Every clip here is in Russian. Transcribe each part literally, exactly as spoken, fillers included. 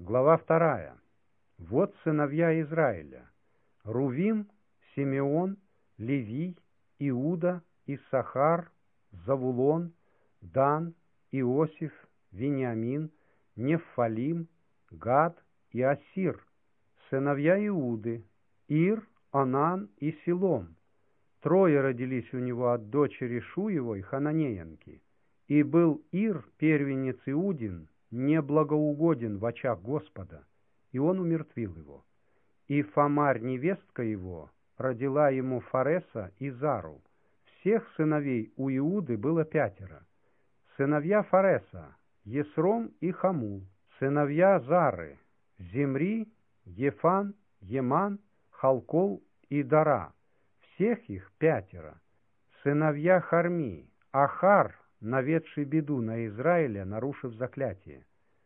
Глава вторая. Вот сыновья Израиля: Рувим, Симеон, Левий, Иуда, Иссахар, Завулон, Дан, Иосиф, Вениамин, Неффалим, Гад и Ассир. Сыновья Иуды: Ир, Онан и Силом. Трое родились у него от дочери Шуевой, хананеянки. И был Ир, первенец Иудин, неблагоугоден в очах Господа, и он умертвил его. И Фамарь, невестка его, родила ему Фареса и Зару. Всех сыновей у Иуды было пятеро. Сыновья Фареса: Есром и Хамул. Сыновья Зары: Зимри, Ефан, Еман, Халкол и Дара. Всех их пятеро. Сыновья Харми: Ахар, наведший беду на Израиля, нарушив заклятие.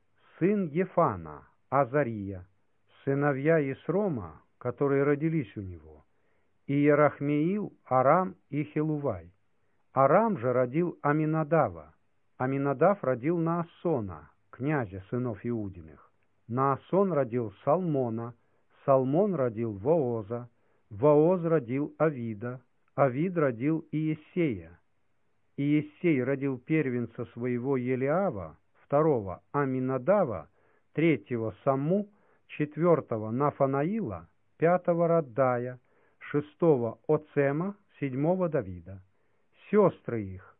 Сын Ефана: Азария. Сыновья Есрома, которые родились у него: Иерахмеил, Арам и Хелувай. Арам же родил Аминадава. Аминадав родил Наасона, князя сынов Иудиных. Наасон родил Салмона. Салмон родил Вооза. Вооз родил Авида. Авид родил Иессея. Иессей родил первенца своего Елиава, второго Аминадава, третьего Самму, четвертого Нафанаила, пятого Раддая, шестого Оцема, седьмого Давида. Сестры их: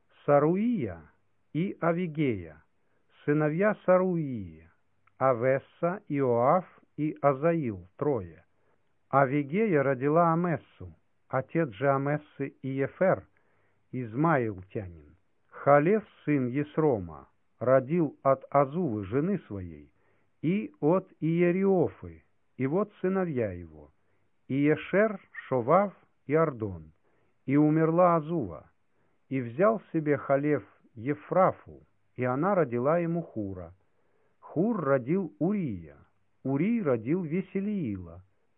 Саруия и Авигея. Сыновья Саруии: Авесса, Иоав и Азаил, трое. Авигея родила Амессу, отец же Амессы Иефер, измаилтянин. Халев, сын Есрома, родил от Азувы, жены своей, и от Иериофы, и вот сыновья его: Иешер, Шовав и Ардон. И умерла Азува, и взял себе Халев Ефрафу, и она родила ему Хура. Хур родил Урия, Урий родил Веселиила.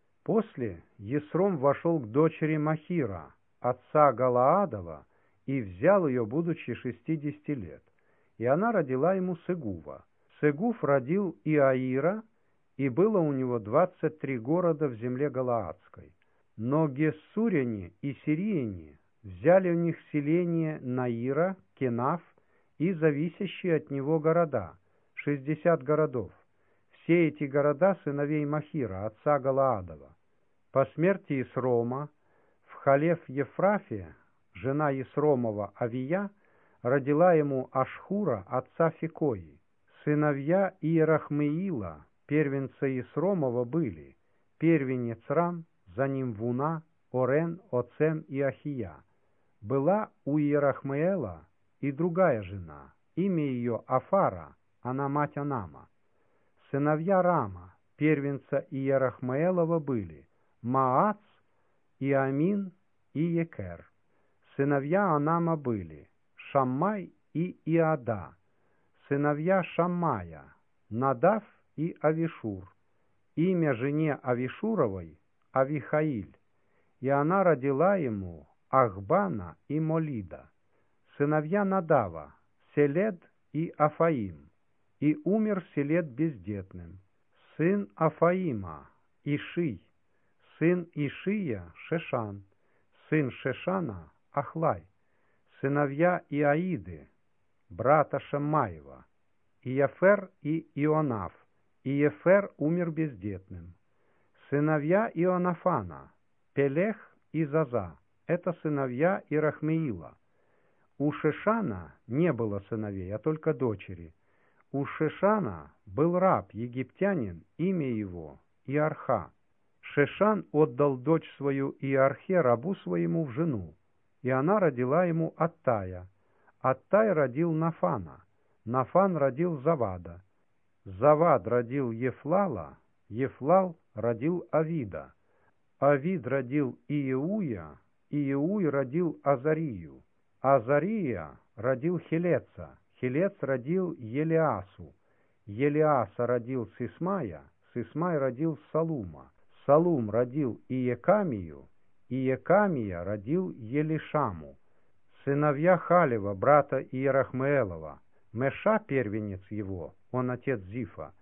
После Есром вошел к дочери Махира, отца Галаадова, и взял ее, будучи шестидесяти лет. И она родила ему Сегува. Сегув родил Иаира, и было у него двадцать три города в земле Галаадской. Но гессуряне и сирияне взяли у них селение Наира, Кенаф и зависящие от него города, шестьдесят городов. Все эти города сыновей Махира, отца Галаадова. По смерти Есрома в Халев-Ефрафе жена Есромова Авия родила ему Ашхура, отца Фикои. Сыновья Иерахмеила, первенца Есромова, были: первенец Рам, за ним Вуна, Орен, Оцем и Ахия. Была у Иерахмеэла и другая жена, имя ее Афара, она мать Анама. Сыновья Рама, первенца Иерахмеэлова, были: Маац, Иамин и Екер. Сыновья Анама были: Шаммай и Иада. Сыновья Шаммая: Надав и Авишур. Имя жене Авишуровой — Авихаиль, и она родила ему Ахбана и Молида. Сыновья Надава: Селед и Афаим. И умер Селед бездетным. Сын Афаима — Иший. Сын Ишия — Шешан. Сын Шешана — Ахлай. Сыновья Иаиды, брата Шаммаева: Иефер и Ионаф. Иефер умер бездетным. Сыновья Ионафана: Пелех и Заза. Это сыновья Ирахмеила. У Шешана не было сыновей, а только дочери. У Шешана был раб, египтянин, имя его Иарха. Шешан отдал дочь свою Иархе, рабу своему, в жену, и она родила ему Аттая. Аттай родил Нафана. Нафан родил Завада. Завад родил Ефлала. Ефлал родил Авида. Авид родил Иеуя. Иеуй родил Азарию. Азария родил Хелеца. Хелец родил Елиасу. Елиаса родил Сисмая. Сисмай родил Салума. Салум родил Иекамию. Иекамия родил Елишаму. Сыновья Халева, брата Иерахмеэлова: Меша, первенец его, он отец Зифа,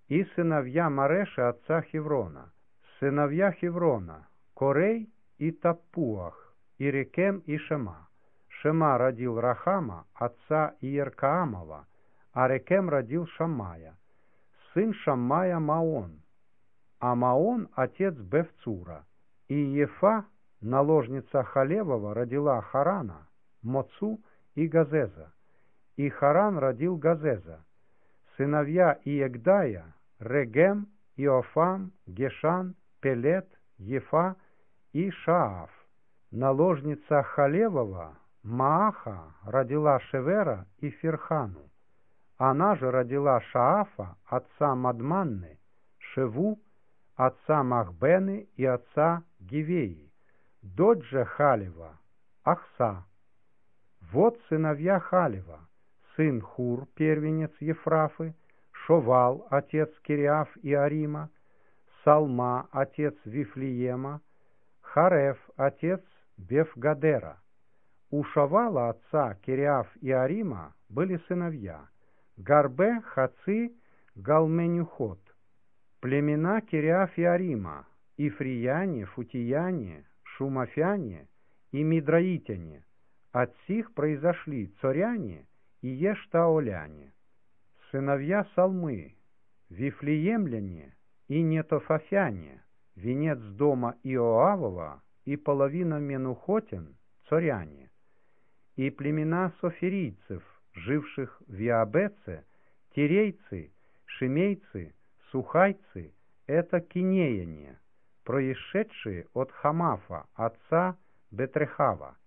и сыновья Мареша, отца Хеврона. Сыновья Хеврона – Корей и Таппуах, и Рекем и Шема. Шема родил Рахама, отца Иеркаамова, а Рекем родил Шаммая. Сын Шаммая Маон, а Маон – отец Бевцура. И Ефа, наложница Халевова, родила Харана, Моцу и Газеза. И Харан родил Газеза. Сыновья Иегдая – Регем, Иофам, Гешан, Пелет, Ефа и Шааф. Наложница Халевова Мааха родила Шевера и Фирхану. Она же родила Шаафа, отца Мадманны, Шеву, отца Махбены и отца Гивеи, дочь же Халева, Ахса. Вот сыновья Халева: сын Хур, первенец Ефрафы, Шовал, отец Кириаф и Арима, Салма, отец Вифлеема, Хареф, отец Бефгадера. У Шовала, отца Кириаф и Арима, были сыновья Гарбе, Хаци, Галменюхот. Племена Кириаф и Арима: Ифрияне, Футияне, Шумафяне и Мидраитяне. От сих произошли Цоряне и Ештаоляне. Сыновья Салмы: Вифлеемляне и Нетофафяне, венец дома Иоавова и половина Менухотин, Цоряне. И племена софирийцев, живших в Иабеце, тирейцы, шимейцы, сухайцы — это кинеяне, происшедшие от Хамафа, отца Бетрехава.